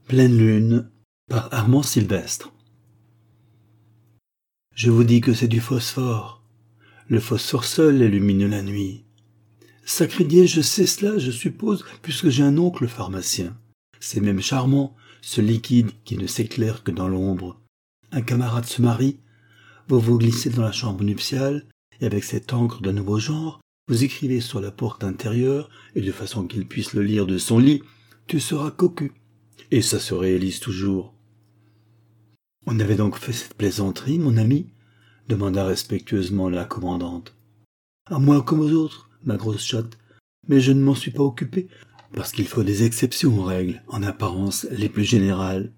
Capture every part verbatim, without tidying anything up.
Pleine lune, par Armand Sylvestre. Je vous dis que c'est du phosphore. Le phosphore seul illumine la nuit. Sacridier, je sais cela, je suppose, puisque j'ai un oncle pharmacien. C'est même charmant, ce liquide qui ne s'éclaire que dans l'ombre. Un camarade se marie, vous vous glissez dans la chambre nuptiale, et avec cette encre d'un nouveau genre, vous écrivez sur la porte intérieure, et de façon qu'il puisse le lire de son lit, tu seras cocu. Et ça se réalise toujours. On avait donc fait cette plaisanterie, mon ami? Demanda respectueusement la commandante. À moi comme aux autres, ma grosse chatte, mais je ne m'en suis pas occupé, parce qu'il faut des exceptions aux règles, en apparence les plus générales.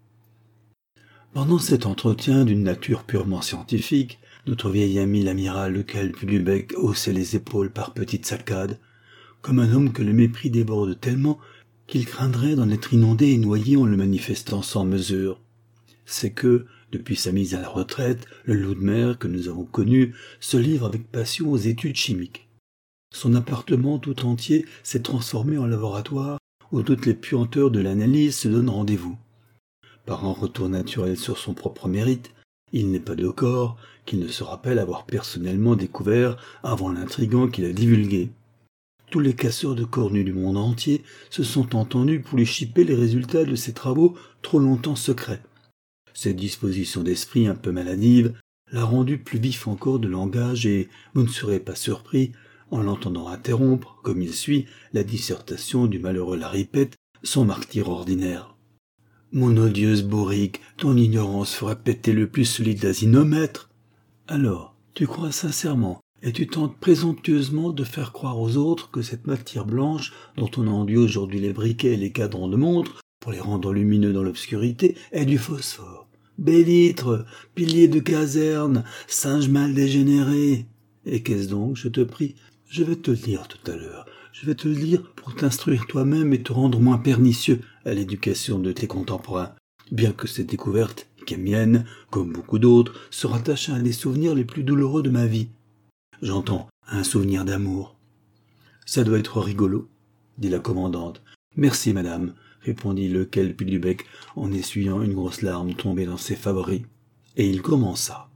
Pendant cet entretien d'une nature purement scientifique, notre vieil ami l'amiral lequel Pulubec haussait les épaules par petites saccades, comme un homme que le mépris déborde tellement qu'il craindrait d'en être inondé et noyé en le manifestant sans mesure. C'est que, depuis sa mise à la retraite, le loup de mer que nous avons connu se livre avec passion aux études chimiques. Son appartement tout entier s'est transformé en laboratoire où toutes les puanteurs de l'analyse se donnent rendez-vous. Par un retour naturel sur son propre mérite, il n'est pas de corps qu'il ne se rappelle avoir personnellement découvert avant l'intrigant qu'il a divulgué. Tous les casseurs de cornues du monde entier se sont entendus pour lui chipper les résultats de ses travaux trop longtemps secrets. Cette disposition d'esprit un peu maladive l'a rendu plus vif encore de langage et vous ne serez pas surpris, en l'entendant interrompre, comme il suit, la dissertation du malheureux Laripette, son martyr ordinaire. « Mon odieuse bourrique, ton ignorance fera péter le plus solide asinomètre. Alors, tu crois sincèrement et tu tentes présomptueusement de faire croire aux autres que cette matière blanche, dont on enduit aujourd'hui les briquets et les cadrans de montres, pour les rendre lumineux dans l'obscurité, est du phosphore. Bélitre, pilier de caserne, singe mal dégénéré. Et qu'est-ce donc, je te prie? Je vais te le dire tout à l'heure. Je vais te le dire pour t'instruire toi-même et te rendre moins pernicieux à l'éducation de tes contemporains, bien que cette découverte, qui est mienne, comme beaucoup d'autres, se rattache à un des souvenirs les plus douloureux de ma vie. J'entends un souvenir d'amour. Ça doit être rigolo, dit la commandante. Merci, madame, répondit lequel Pulubec en essuyant une grosse larme tombée dans ses favoris. Et il commença.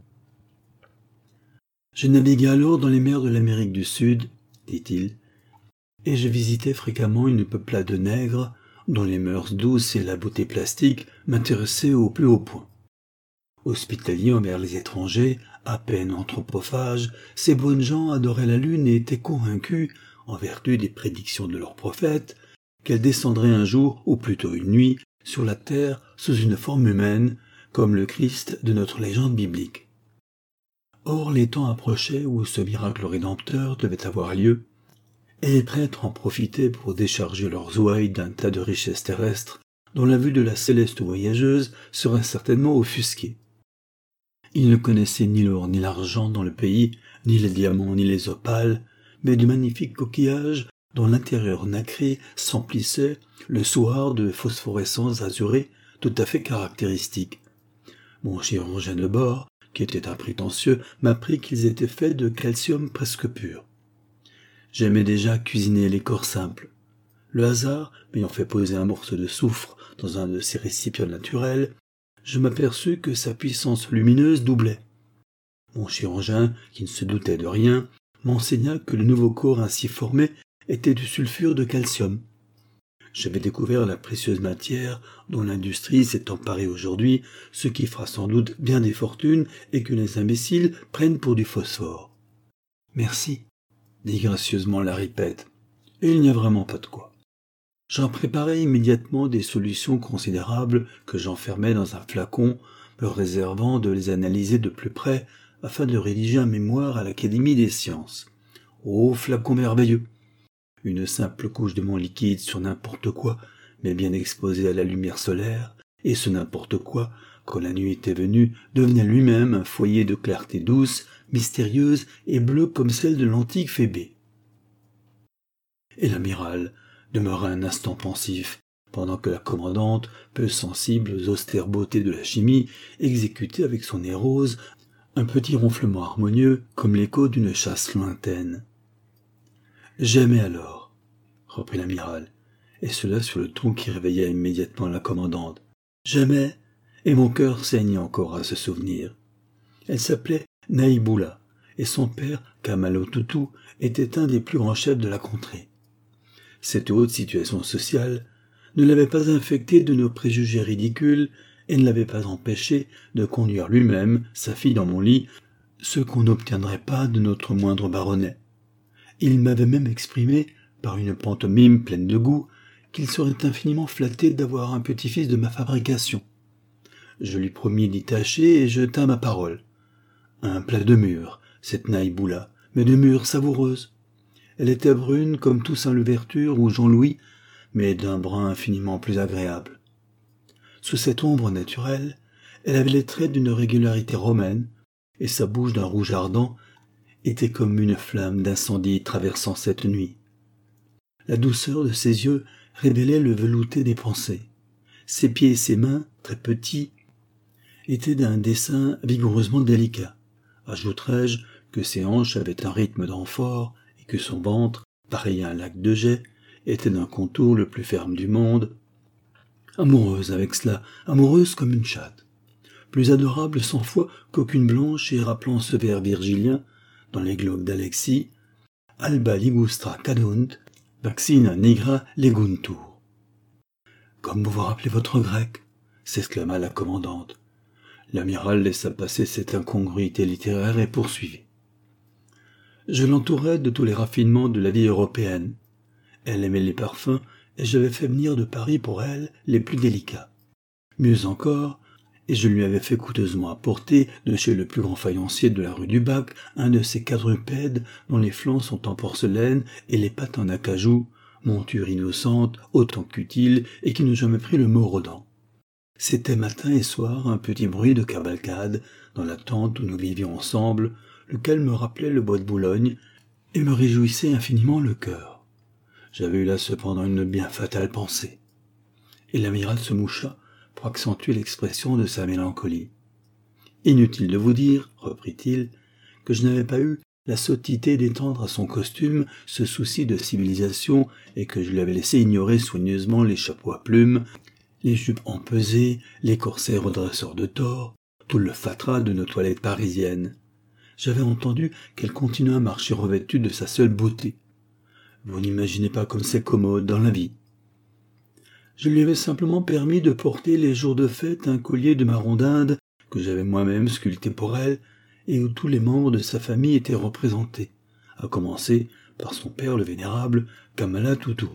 Je naviguais alors dans les mers de l'Amérique du Sud, dit-il, et je visitais fréquemment une peuplade de nègres dont les mœurs douces et la beauté plastique m'intéressaient au plus haut point. Hospitaliers envers les étrangers, à peine anthropophages, ces bonnes gens adoraient la lune et étaient convaincus, en vertu des prédictions de leurs prophètes, qu'elle descendrait un jour, ou plutôt une nuit, sur la terre sous une forme humaine, comme le Christ de notre légende biblique. Or les temps approchaient où ce miracle rédempteur devait avoir lieu, et les prêtres en profitaient pour décharger leurs ouailles d'un tas de richesses terrestres, dont la vue de la céleste voyageuse serait certainement offusquée. Ils ne connaissaient ni l'or ni l'argent dans le pays, ni les diamants ni les opales, mais de magnifiques coquillages dont l'intérieur nacré s'emplissait le soir de phosphorescences azurées tout à fait caractéristiques. Mon chirurgien de bord, qui était imprétentieux, m'apprit qu'ils étaient faits de calcium presque pur. J'aimais déjà cuisiner les corps simples. Le hasard m'ayant fait poser un morceau de soufre dans un de ces récipients naturels, je m'aperçus que sa puissance lumineuse doublait. Mon chirurgien, qui ne se doutait de rien, m'enseigna que le nouveau corps ainsi formé était du sulfure de calcium. J'avais découvert la précieuse matière dont l'industrie s'est emparée aujourd'hui, ce qui fera sans doute bien des fortunes et que les imbéciles prennent pour du phosphore. « Merci », dit gracieusement Laripette, et il n'y a vraiment pas de quoi. J'en préparai immédiatement des solutions considérables que j'enfermai dans un flacon, me réservant de les analyser de plus près afin de rédiger un mémoire à l'Académie des sciences. Ô flacon merveilleux! Une simple couche de mon liquide sur n'importe quoi, mais bien exposée à la lumière solaire, et ce n'importe quoi, quand la nuit était venue, devenait lui-même un foyer de clarté douce, mystérieuse et bleue comme celle de l'antique Phébé. Et l'amiral demeura un instant pensif, pendant que la commandante, peu sensible aux austères beautés de la chimie, exécutait avec son nez rose un petit ronflement harmonieux comme l'écho d'une chasse lointaine. « J'aimais alors, reprit l'amiral, et cela sur le ton qui réveilla immédiatement la commandante. Jamais, et mon cœur saigne encore à ce souvenir. Elle s'appelait Naïboula, et son père, Kamalotutu, était un des plus grands chefs de la contrée. Cette haute situation sociale ne l'avait pas infecté de nos préjugés ridicules et ne l'avait pas empêché de conduire lui-même sa fille dans mon lit, ce qu'on n'obtiendrait pas de notre moindre baronnet. Il m'avait même exprimé, par une pantomime pleine de goût, qu'il serait infiniment flatté d'avoir un petit-fils de ma fabrication. Je lui promis d'y tâcher et je tins ma parole. Un plat de mûre, cette Naïboula, mais de mûre savoureuse. Elle était brune comme Toussaint Louverture ou Jean-Louis, mais d'un brun infiniment plus agréable. Sous cette ombre naturelle, elle avait les traits d'une régularité romaine, et sa bouche d'un rouge ardent était comme une flamme d'incendie traversant cette nuit. La douceur de ses yeux révélait le velouté des pensées. Ses pieds et ses mains, très petits, étaient d'un dessin vigoureusement délicat. Ajouterai-je que ses hanches avaient un rythme d'amphore et que son ventre, pareil à un lac de jet, était d'un contour le plus ferme du monde. Amoureuse avec cela, amoureuse comme une chatte. Plus adorable cent fois qu'aucune blanche et rappelant ce vers virgilien, dans les globes d'Alexis, Alba ligustra cadunt, vaccina nigra leguntur. Comme vous vous rappelez votre grec, s'exclama la commandante. L'amiral laissa passer cette incongruité littéraire et poursuivit. Je l'entourais de tous les raffinements de la vie européenne. Elle aimait les parfums, et j'avais fait venir de Paris pour elle les plus délicats. Mieux encore, et je lui avais fait coûteusement apporter de chez le plus grand faïencier de la rue du Bac un de ces quadrupèdes dont les flancs sont en porcelaine et les pattes en acajou, monture innocente, autant qu'utile, et qui n'eût jamais pris le mot rodent. C'était matin et soir un petit bruit de cavalcade dans la tente où nous vivions ensemble, lequel me rappelait le bois de Boulogne et me réjouissait infiniment le cœur. J'avais eu là cependant une bien fatale pensée. Et l'amiral se moucha pour accentuer l'expression de sa mélancolie. Inutile de vous dire, reprit-il, que je n'avais pas eu la sottité d'étendre à son costume ce souci de civilisation et que je lui avais laissé ignorer soigneusement les chapeaux à plumes, les jupes empesées, les corsets redresseurs de tors, tout le fatras de nos toilettes parisiennes. J'avais entendu qu'elle continuait à marcher revêtue de sa seule beauté. Vous n'imaginez pas comme c'est commode dans la vie. Je lui avais simplement permis de porter les jours de fête un collier de marron d'Inde que j'avais moi-même sculpté pour elle et où tous les membres de sa famille étaient représentés, à commencer par son père le vénérable Kamalotutu.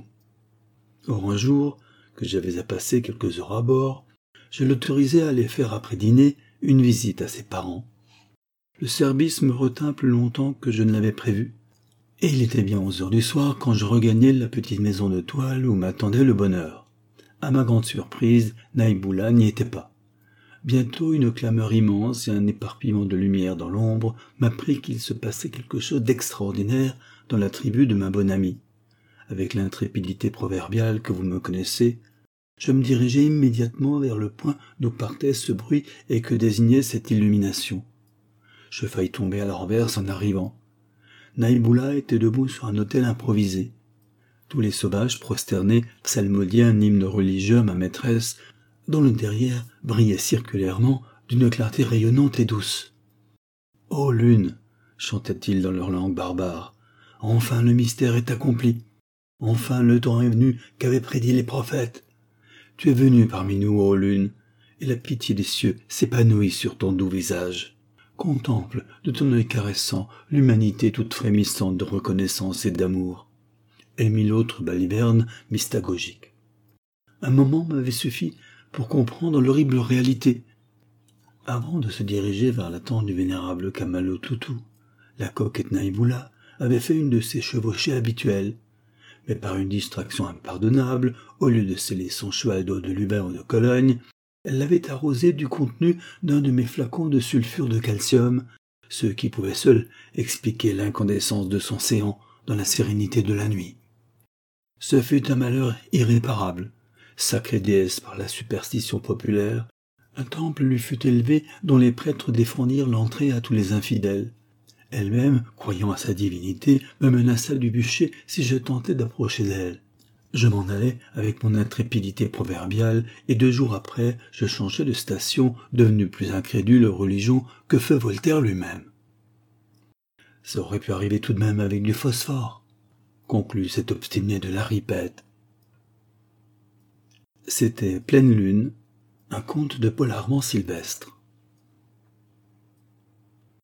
Or un jour, que j'avais à passer quelques heures à bord, je l'autorisai à aller faire après dîner une visite à ses parents. Le service me retint plus longtemps que je ne l'avais prévu, et il était bien onze heures du soir quand je regagnai la petite maison de toile où m'attendait le bonheur. À ma grande surprise, Naïboula n'y était pas. Bientôt une clameur immense et un éparpillement de lumière dans l'ombre m'apprit qu'il se passait quelque chose d'extraordinaire dans la tribu de ma bonne amie. Avec l'intrépidité proverbiale que vous me connaissez, je me dirigeai immédiatement vers le point d'où partait ce bruit et que désignait cette illumination. Je faillis tomber à la renverse en arrivant. Naïboula était debout sur un autel improvisé. Tous les sauvages prosternés psalmodiaient un hymne religieux à ma maîtresse, dont le derrière brillait circulairement d'une clarté rayonnante et douce. « Ô lune !» chantaient-ils dans leur langue barbare. « Enfin le mystère est accompli. Enfin le temps est venu qu'avaient prédit les prophètes. Tu es venu parmi nous, ô lune, et la pitié des cieux s'épanouit sur ton doux visage. Contemple de ton œil caressant l'humanité toute frémissante de reconnaissance et d'amour. » Et mille autres balivernes mystagogiques. Un moment m'avait suffi pour comprendre l'horrible réalité. Avant de se diriger vers la tente du vénérable Kamalotutu, la coquette Naïboula avait fait une de ses chevauchées habituelles, mais par une distraction impardonnable, au lieu de sceller son cheval d'eau de Lubin ou de Cologne, elle l'avait arrosé du contenu d'un de mes flacons de sulfure de calcium, ce qui pouvait seul expliquer l'incandescence de son séant dans la sérénité de la nuit. Ce fut un malheur irréparable. Sacrée déesse par la superstition populaire, un temple lui fut élevé dont les prêtres défendirent l'entrée à tous les infidèles. Elle-même, croyant à sa divinité, me menaça du bûcher si je tentais d'approcher d'elle. Je m'en allais avec mon intrépidité proverbiale, et deux jours après, je changeais de station, devenu plus incrédule aux religions que feu Voltaire lui-même. Ça aurait pu arriver tout de même avec du phosphore, conclut cet obstiné de la ripette. C'était Pleine Lune, un conte de Paul Armand Sylvestre.